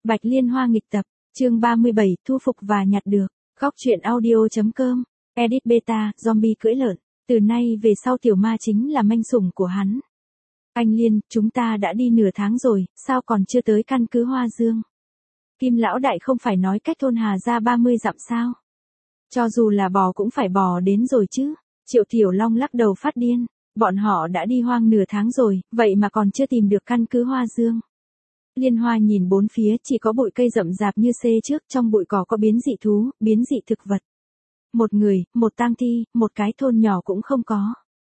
Bạch Liên Hoa nghịch tập, chương 37, thu phục và nhặt được. Góc truyện audio.com, edit beta, zombie cưỡi lợn. Từ nay về sau tiểu ma chính là manh sủng của hắn. Anh Liên, chúng ta đã đi nửa tháng rồi, sao còn chưa tới căn cứ Hoa Dương? Kim lão đại không phải nói cách thôn Hà ra 30 dặm sao? Cho dù là bò cũng phải bò đến rồi chứ. Triệu Tiểu Long lắc đầu phát điên. Bọn họ đã đi hoang nửa tháng rồi, vậy mà còn chưa tìm được căn cứ Hoa Dương. Liên Hoa nhìn bốn phía chỉ có bụi cây rậm rạp như xê trước, trong bụi cỏ có biến dị thú, biến dị thực vật. Một người, một tang thi, một cái thôn nhỏ cũng không có.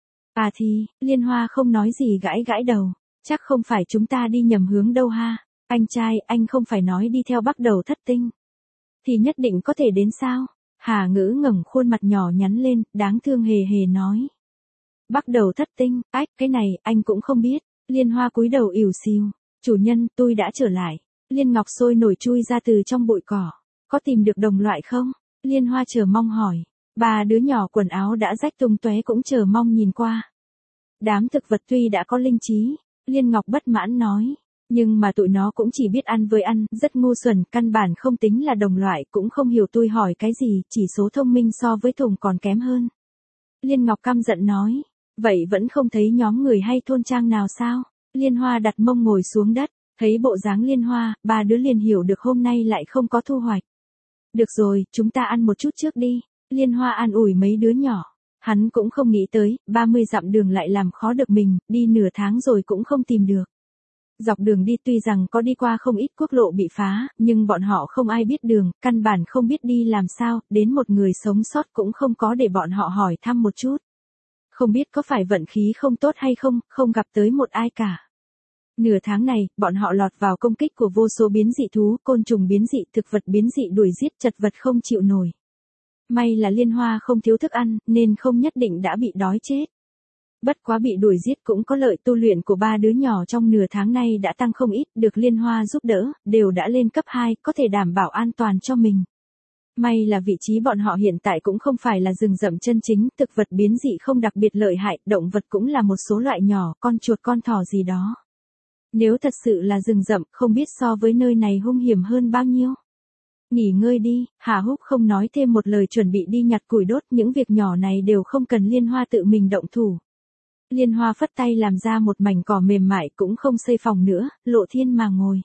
À thì, Liên Hoa không nói gì gãi gãi đầu. Chắc không phải chúng ta đi nhầm hướng đâu ha. Anh trai, anh không phải nói đi theo Bắc Đầu Thất Tinh. Thì nhất định có thể đến sao? Hà Ngữ ngẩng khuôn mặt nhỏ nhắn lên, đáng thương hề hề nói. Bắc Đầu Thất Tinh, ách, cái này, anh cũng không biết. Liên Hoa cúi đầu ỉu xìu. Chủ nhân, tôi đã trở lại. Liên Ngọc sôi nổi chui ra từ trong bụi cỏ. Có tìm được đồng loại không? Liên Hoa chờ mong hỏi. Ba đứa nhỏ quần áo đã rách tung tóe cũng chờ mong nhìn qua. Đám thực vật tuy đã có linh trí, Liên Ngọc bất mãn nói. Nhưng mà tụi nó cũng chỉ biết ăn với ăn, rất ngu xuẩn, căn bản không tính là đồng loại, cũng không hiểu tôi hỏi cái gì, chỉ số thông minh so với Thùng còn kém hơn. Liên Ngọc căm giận nói. Vậy vẫn không thấy nhóm người hay thôn trang nào sao? Liên Hoa đặt mông ngồi xuống đất, thấy bộ dáng Liên Hoa, ba đứa liền hiểu được hôm nay lại không có thu hoạch. Được rồi, chúng ta ăn một chút trước đi. Liên Hoa an ủi mấy đứa nhỏ. Hắn cũng không nghĩ tới, 30 dặm đường lại làm khó được mình, đi nửa tháng rồi cũng không tìm được. Dọc đường đi tuy rằng có đi qua không ít quốc lộ bị phá, nhưng bọn họ không ai biết đường, căn bản không biết đi làm sao, đến một người sống sót cũng không có để bọn họ hỏi thăm một chút. Không biết có phải vận khí không tốt hay không, không gặp tới một ai cả. Nửa tháng này, bọn họ lọt vào công kích của vô số biến dị thú, côn trùng biến dị, thực vật biến dị đuổi giết, chật vật không chịu nổi. May là Liên Hoa không thiếu thức ăn, nên không nhất định đã bị đói chết. Bất quá bị đuổi giết cũng có lợi, tu luyện của ba đứa nhỏ trong nửa tháng này đã tăng không ít, được Liên Hoa giúp đỡ, đều đã lên cấp 2, có thể đảm bảo an toàn cho mình. May là vị trí bọn họ hiện tại cũng không phải là rừng rậm chân chính, thực vật biến dị không đặc biệt lợi hại, động vật cũng là một số loại nhỏ, con chuột con thỏ gì đó. Nếu thật sự là rừng rậm, không biết so với nơi này hung hiểm hơn bao nhiêu. Nghỉ ngơi đi, Hà Húc không nói thêm một lời chuẩn bị đi nhặt củi đốt, những việc nhỏ này đều không cần Liên Hoa tự mình động thủ. Liên Hoa phất tay làm ra một mảnh cỏ mềm mại cũng không xây phòng nữa, lộ thiên mà ngồi.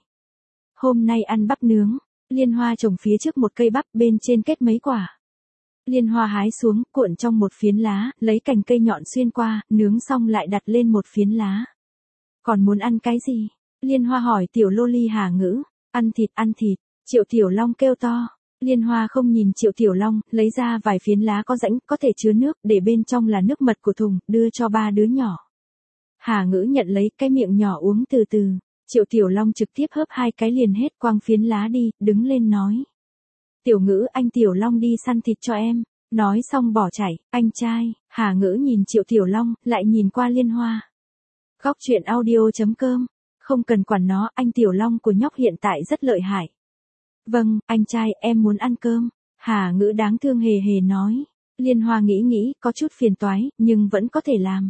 Hôm nay ăn bắp nướng, Liên Hoa trồng phía trước một cây bắp bên trên kết mấy quả. Liên Hoa hái xuống, cuộn trong một phiến lá, lấy cành cây nhọn xuyên qua, nướng xong lại đặt lên một phiến lá. Còn muốn ăn cái gì? Liên Hoa hỏi tiểu lô ly Hà Ngữ. Ăn thịt, ăn thịt. Triệu Tiểu Long kêu to. Liên Hoa không nhìn Triệu Tiểu Long, lấy ra vài phiến lá có rãnh, có thể chứa nước, để bên trong là nước mật của Thùng, đưa cho ba đứa nhỏ. Hà Ngữ nhận lấy cái miệng nhỏ uống từ từ. Triệu Tiểu Long trực tiếp hớp hai cái liền hết, quăng phiến lá đi, đứng lên nói. Tiểu Ngữ, anh Tiểu Long đi săn thịt cho em. Nói xong bỏ chạy. Anh trai. Hà Ngữ nhìn Triệu Tiểu Long, lại nhìn qua Liên Hoa. Góc truyện audio.com. Không cần quản nó, anh Tiểu Long của nhóc hiện tại rất lợi hại. Vâng, anh trai, em muốn ăn cơm. Hà Ngữ đáng thương hề hề nói. Liên Hoa nghĩ, có chút phiền toái, nhưng vẫn có thể làm.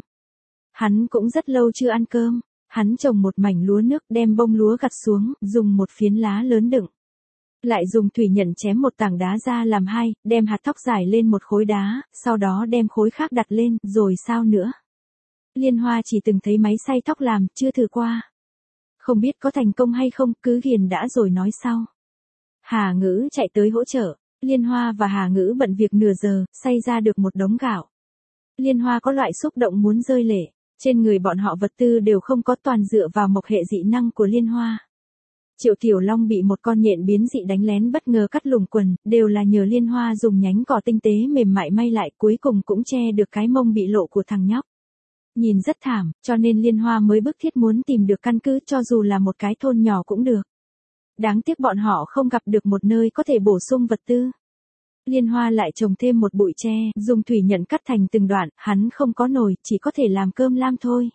Hắn cũng rất lâu chưa ăn cơm. Hắn trồng một mảnh lúa nước, đem bông lúa gặt xuống, dùng một phiến lá lớn đựng. Lại dùng thủy nhẫn chém một tảng đá ra làm hai, đem hạt thóc rải lên một khối đá, sau đó đem khối khác đặt lên, rồi sao nữa. Liên Hoa chỉ từng thấy máy xay thóc làm, chưa thử qua. Không biết có thành công hay không, cứ ghiền đã rồi nói sau. Hà Ngữ chạy tới hỗ trợ. Liên Hoa và Hà Ngữ bận việc nửa giờ, xay ra được một đống gạo. Liên Hoa có loại xúc động muốn rơi lệ. Trên người bọn họ vật tư đều không có, toàn dựa vào mộc hệ dị năng của Liên Hoa. Triệu Tiểu Long bị một con nhện biến dị đánh lén bất ngờ cắt lủng quần, đều là nhờ Liên Hoa dùng nhánh cỏ tinh tế mềm mại may lại, cuối cùng cũng che được cái mông bị lộ của thằng nhóc. Nhìn rất thảm, cho nên Liên Hoa mới bức thiết muốn tìm được căn cứ, cho dù là một cái thôn nhỏ cũng được. Đáng tiếc bọn họ không gặp được một nơi có thể bổ sung vật tư. Liên Hoa lại trồng thêm một bụi tre, dùng thủy nhẫn cắt thành từng đoạn, hắn không có nồi, chỉ có thể làm cơm lam thôi.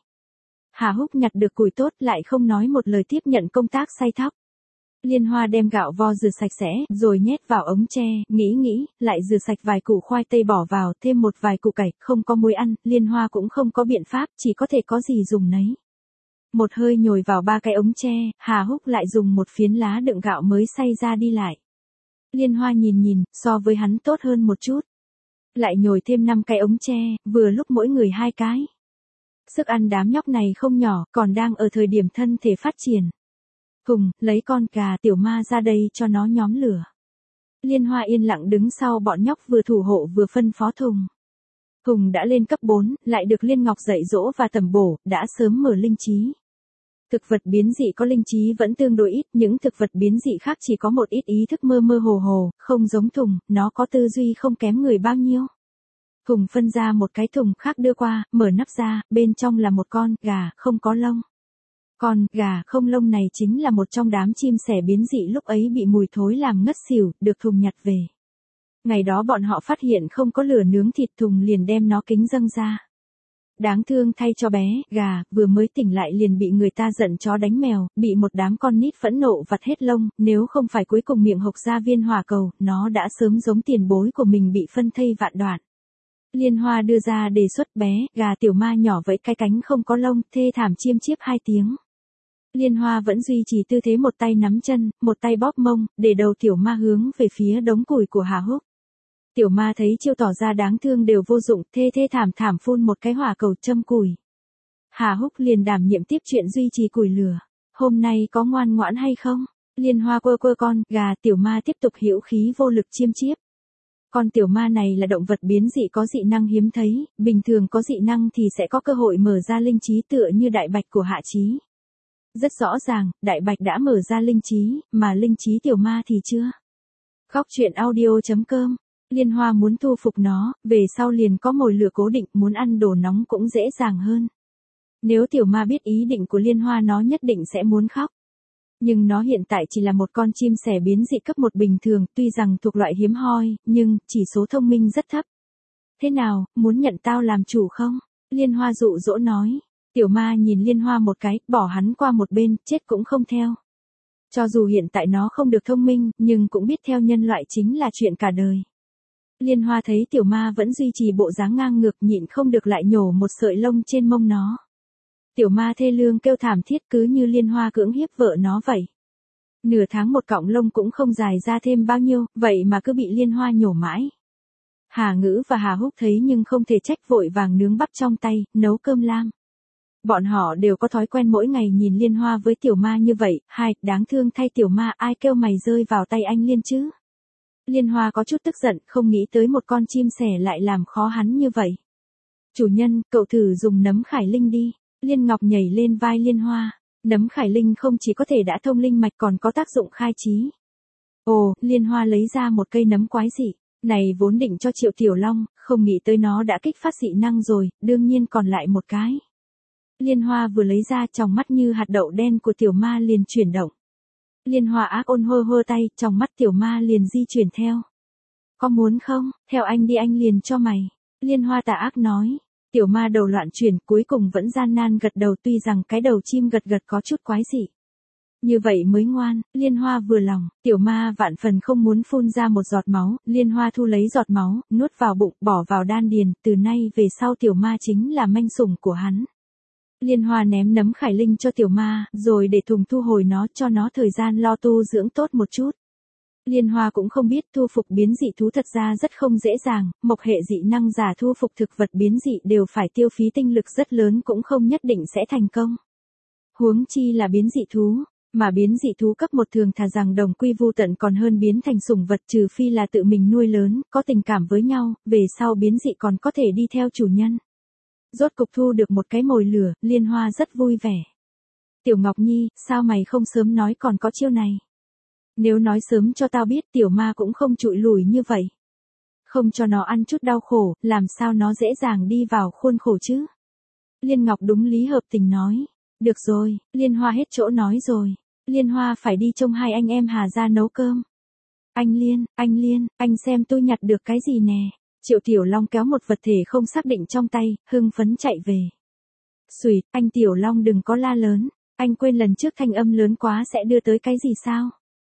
Hà Húc nhặt được củi tốt, lại không nói một lời tiếp nhận công tác xay thóc. Liên Hoa đem gạo vo rửa sạch sẽ, rồi nhét vào ống tre, nghĩ, lại rửa sạch vài củ khoai tây bỏ vào, thêm một vài củ cải, không có muối ăn, Liên Hoa cũng không có biện pháp, chỉ có thể có gì dùng nấy. Một hơi nhồi vào 3 cái ống tre, Hà Húc lại dùng một phiến lá đựng gạo mới xay ra đi lại. Liên Hoa nhìn, so với hắn tốt hơn một chút. Lại nhồi thêm 5 cái ống tre, vừa lúc mỗi người 2 cái. Sức ăn đám nhóc này không nhỏ, còn đang ở thời điểm thân thể phát triển. Hùng, lấy con gà tiểu ma ra đây cho nó nhóm lửa. Liên Hoa yên lặng đứng sau bọn nhóc vừa thủ hộ vừa phân phó Thùng. Hùng đã lên cấp 4, lại được Liên Ngọc dạy dỗ và tẩm bổ, đã sớm mở linh trí. Thực vật biến dị có linh trí vẫn tương đối ít, những thực vật biến dị khác chỉ có một ít ý thức mơ hồ, không giống Thùng, nó có tư duy không kém người bao nhiêu. Hùng phân ra một cái thùng khác đưa qua, mở nắp ra, bên trong là một con gà không có lông. Con gà không lông này chính là một trong đám chim sẻ biến dị lúc ấy bị mùi thối làm ngất xỉu, được Thùng nhặt về. Ngày đó bọn họ phát hiện không có lửa nướng thịt, Thùng liền đem nó kính dâng ra. Đáng thương thay cho bé, gà, vừa mới tỉnh lại liền bị người ta giận chó đánh mèo, bị một đám con nít phẫn nộ vặt hết lông, nếu không phải cuối cùng miệng hộc ra viên hỏa cầu, nó đã sớm giống tiền bối của mình bị phân thây vạn đoạn. Liên Hoa đưa ra đề xuất bé, gà tiểu ma nhỏ vẫy cái cánh không có lông, thê thảm chiêm chiếp 2 tiếng. Liên Hoa vẫn duy trì tư thế một tay nắm chân, một tay bóp mông, để đầu tiểu ma hướng về phía đống củi của Hà Húc. Tiểu ma thấy chiêu tỏ ra đáng thương đều vô dụng, thê thảm phun một cái hỏa cầu châm củi. Hà Húc liền đảm nhiệm tiếp chuyện duy trì củi lửa. Hôm nay có ngoan ngoãn hay không? Liên Hoa quơ con gà, tiểu ma tiếp tục hữu khí vô lực chiêm chiếp. Con tiểu ma này là động vật biến dị có dị năng hiếm thấy, bình thường có dị năng thì sẽ có cơ hội mở ra linh trí tựa như đại bạch của Hạ Chí. Rất rõ ràng, đại bạch đã mở ra linh trí, mà linh trí tiểu ma thì chưa. Góc truyện audio.com. Liên Hoa muốn thu phục nó, về sau liền có mồi lửa cố định, muốn ăn đồ nóng cũng dễ dàng hơn. Nếu tiểu ma biết ý định của Liên Hoa nó nhất định sẽ muốn khóc. Nhưng nó hiện tại chỉ là một con chim sẻ biến dị cấp 1 bình thường, tuy rằng thuộc loại hiếm hoi, nhưng chỉ số thông minh rất thấp. Thế nào, muốn nhận tao làm chủ không? Liên Hoa dụ dỗ nói. Tiểu ma nhìn Liên Hoa một cái, bỏ hắn qua một bên, chết cũng không theo. Cho dù hiện tại nó không được thông minh, nhưng cũng biết theo nhân loại chính là chuyện cả đời. Liên Hoa thấy tiểu ma vẫn duy trì bộ dáng ngang ngược, nhịn không được lại nhổ một sợi lông trên mông nó. Tiểu ma thê lương kêu thảm thiết cứ như Liên Hoa cưỡng hiếp vợ nó vậy. Nửa tháng một cọng lông cũng không dài ra thêm bao nhiêu, vậy mà cứ bị Liên Hoa nhổ mãi. Hà Ngữ và Hà Húc thấy nhưng không thể trách, vội vàng nướng bắp trong tay, nấu cơm lam. Bọn họ đều có thói quen mỗi ngày nhìn Liên Hoa với tiểu ma như vậy, đáng thương thay tiểu ma, ai kêu mày rơi vào tay anh Liên chứ. Liên Hoa có chút tức giận, không nghĩ tới một con chim sẻ lại làm khó hắn như vậy. Chủ nhân, cậu thử dùng nấm khải linh đi. Liên Ngọc nhảy lên vai Liên Hoa. Nấm khải linh không chỉ có thể đã thông linh mạch còn có tác dụng khai trí. Ồ, Liên Hoa lấy ra một cây nấm quái dị. Này vốn định cho Triệu Tiểu Long, không nghĩ tới nó đã kích phát dị năng rồi, đương nhiên còn lại một cái. Liên Hoa vừa lấy ra, tròng mắt như hạt đậu đen của tiểu ma liền chuyển động. Liên Hoa ác ôn hơ tay, tròng mắt tiểu ma liền di chuyển theo. Có muốn không, theo anh đi anh liền cho mày. Liên Hoa tà ác nói. Tiểu ma đầu loạn chuyển, cuối cùng vẫn gian nan gật đầu, tuy rằng cái đầu chim gật có chút quái dị. Như vậy mới ngoan, Liên Hoa vừa lòng, tiểu ma vạn phần không muốn phun ra một giọt máu, Liên Hoa thu lấy giọt máu, nuốt vào bụng, bỏ vào đan điền, từ nay về sau tiểu ma chính là manh sủng của hắn. Liên Hoa ném nấm khải linh cho tiểu ma, rồi để Thùng thu hồi nó, cho nó thời gian lo tu dưỡng tốt một chút. Liên Hoa cũng không biết thu phục biến dị thú thật ra rất không dễ dàng, mộc hệ dị năng giả thu phục thực vật biến dị đều phải tiêu phí tinh lực rất lớn cũng không nhất định sẽ thành công. Huống chi là biến dị thú, mà biến dị thú cấp 1 thường thà rằng đồng quy vu tận còn hơn biến thành sủng vật, trừ phi là tự mình nuôi lớn, có tình cảm với nhau, về sau biến dị còn có thể đi theo chủ nhân. Rốt cục thu được một cái mồi lửa, Liên Hoa rất vui vẻ. Tiểu Ngọc Nhi, sao mày không sớm nói còn có chiêu này? Nếu nói sớm cho tao biết tiểu ma cũng không trụi lùi như vậy. Không cho nó ăn chút đau khổ, làm sao nó dễ dàng đi vào khuôn khổ chứ? Liên Ngọc đúng lý hợp tình nói. Được rồi, Liên Hoa hết chỗ nói rồi. Liên Hoa phải đi trông hai anh em Hà ra nấu cơm. Anh Liên, anh xem tôi nhặt được cái gì nè. Triệu Tiểu Long kéo một vật thể không xác định trong tay, hưng phấn chạy về. Xùi, anh Tiểu Long đừng có la lớn, anh quên lần trước thanh âm lớn quá sẽ đưa tới cái gì sao?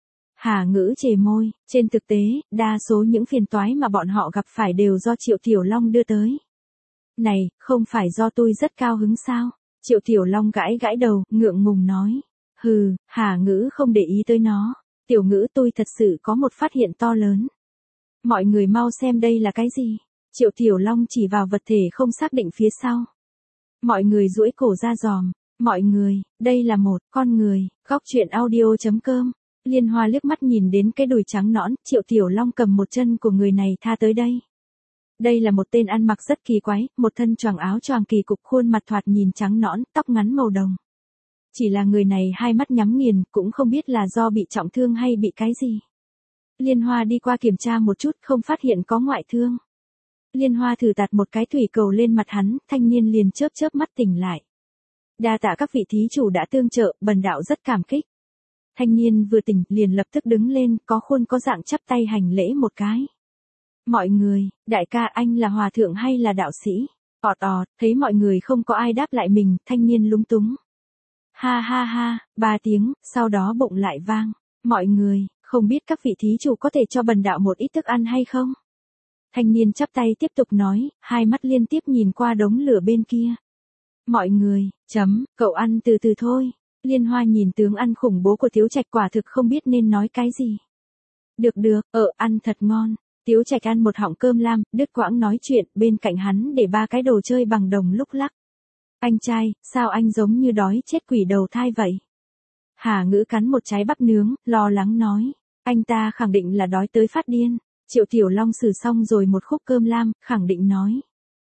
Hà Ngữ chề môi, trên thực tế, đa số những phiền toái mà bọn họ gặp phải đều do Triệu Tiểu Long đưa tới. Này, không phải do tôi rất cao hứng sao? Triệu Tiểu Long gãi gãi đầu, ngượng ngùng nói. Hừ, Hà Ngữ không để ý tới nó. Tiểu Ngữ tôi thật sự có một phát hiện to lớn. Mọi người mau xem đây là cái gì? Triệu Tiểu Long chỉ vào vật thể không xác định phía sau. Mọi người duỗi cổ ra dòm. Mọi người, đây là một con người. Góc truyện audio.com. Liên Hoa liếc mắt nhìn đến cái đùi trắng nõn, Triệu Tiểu Long cầm một chân của người này tha tới đây. Đây là một tên ăn mặc rất kỳ quái, một thân choàng áo choàng kỳ cục, khuôn mặt thoạt nhìn trắng nõn, tóc ngắn màu đồng. Chỉ là người này hai mắt nhắm nghiền, cũng không biết là do bị trọng thương hay bị cái gì. Liên Hoa đi qua kiểm tra một chút, không phát hiện có ngoại thương. Liên Hoa thử tạt một cái thủy cầu lên mặt hắn, thanh niên liền chớp chớp mắt tỉnh lại. Đa tạ các vị thí chủ đã tương trợ, bần đạo rất cảm kích. Thanh niên vừa tỉnh, liền lập tức đứng lên, có khuôn có dạng chắp tay hành lễ một cái. Mọi người, đại ca anh là hòa thượng hay là đạo sĩ? Thấy mọi người không có ai đáp lại mình, thanh niên lúng túng. Ha ha ha, 3 tiếng, sau đó bụng lại vang. Mọi người, không biết các vị thí chủ có thể cho bần đạo một ít thức ăn hay không? Thanh niên chắp tay tiếp tục nói, hai mắt liên tiếp nhìn qua đống lửa bên kia. Mọi người, cậu ăn từ từ thôi. Liên Hoa nhìn tướng ăn khủng bố của Tiếu Trạch quả thực không biết nên nói cái gì. Được, ăn thật ngon. Tiếu Trạch ăn một họng cơm lam, đứt quãng nói chuyện, bên cạnh hắn để 3 cái đồ chơi bằng đồng lúc lắc. Anh trai, sao anh giống như đói chết quỷ đầu thai vậy? Hà Ngữ cắn một trái bắp nướng, lo lắng nói. Anh ta khẳng định là đói tới phát điên. Triệu Tiểu Long xử xong rồi một khúc cơm lam, khẳng định nói.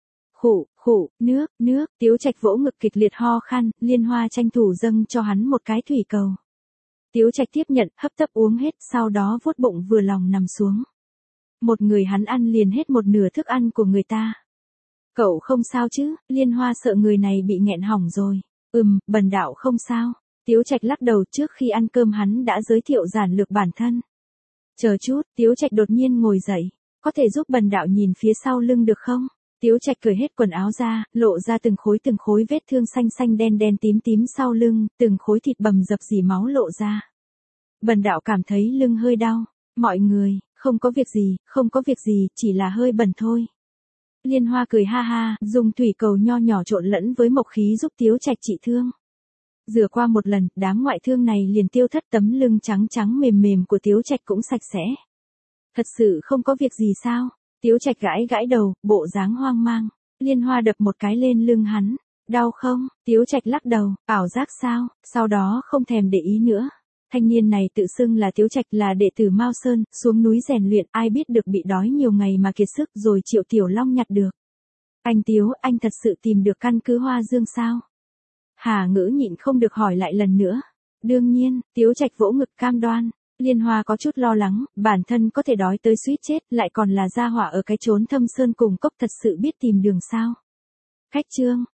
Khụ, nước, Tiếu Trạch vỗ ngực kịch liệt ho khan, Liên Hoa tranh thủ dâng cho hắn một cái thủy cầu. Tiếu Trạch tiếp nhận, hấp tấp uống hết, sau đó vuốt bụng vừa lòng nằm xuống. Một người hắn ăn liền hết một nửa thức ăn của người ta. Cậu không sao chứ? Liên Hoa sợ người này bị nghẹn hỏng rồi. Bần đạo không sao. Tiếu Trạch lắc đầu, trước khi ăn cơm hắn đã giới thiệu giản lược bản thân. Chờ chút, Tiếu Trạch đột nhiên ngồi dậy. Có thể giúp bần đạo nhìn phía sau lưng được không? Tiếu Trạch cởi hết quần áo ra, lộ ra từng khối vết thương xanh xanh đen đen tím sau lưng, từng khối thịt bầm dập dì máu lộ ra. Bần đạo cảm thấy lưng hơi đau. Mọi người, không có việc gì, chỉ là hơi bẩn thôi. Liên Hoa cười ha ha, dùng thủy cầu nho nhỏ trộn lẫn với mộc khí giúp Tiếu Trạch trị thương. Rửa qua một lần, đám ngoại thương này liền tiêu thất, tấm lưng trắng trắng mềm mềm của Tiếu Trạch cũng sạch sẽ. Thật sự không có việc gì sao? Tiếu Trạch gãi đầu, bộ dáng hoang mang. Liên Hoa đập một cái lên lưng hắn. Đau không? Tiếu Trạch lắc đầu, ảo giác sao? Sau đó không thèm để ý nữa. Thanh niên này tự xưng là Tiếu Trạch, là đệ tử Mao Sơn, xuống núi rèn luyện, ai biết được bị đói nhiều ngày mà kiệt sức rồi Triệu Tiểu Long nhặt được. Anh Tiếu, anh thật sự tìm được căn cứ Hoa Dương sao? Hà Ngữ nhịn không được hỏi lại lần nữa. Đương nhiên, Tiếu Trạch vỗ ngực cam đoan. Liên Hoa có chút lo lắng, bản thân có thể đói tới suýt chết, lại còn là gia hỏa ở cái chốn thâm sơn cùng cốc, thật sự biết tìm đường sao? Khách chương.